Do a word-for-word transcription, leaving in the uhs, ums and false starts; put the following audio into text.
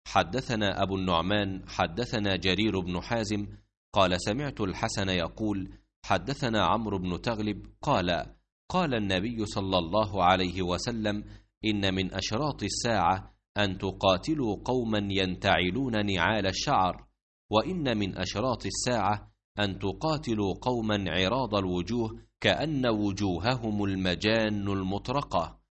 حدثنا أبو النعمان حدثنا جرير بن حازم قال سمعت الحسن يقول حدثنا عمرو بن تغلب قال قال النبي صلى الله عليه وسلم إن من أشراط الساعة أن تقاتلوا قوما ينتعلون نعال الشعر، وإن من أشراط الساعة أن تقاتلوا قوما عراض الوجوه كأن وجوههم المجان المطرقة،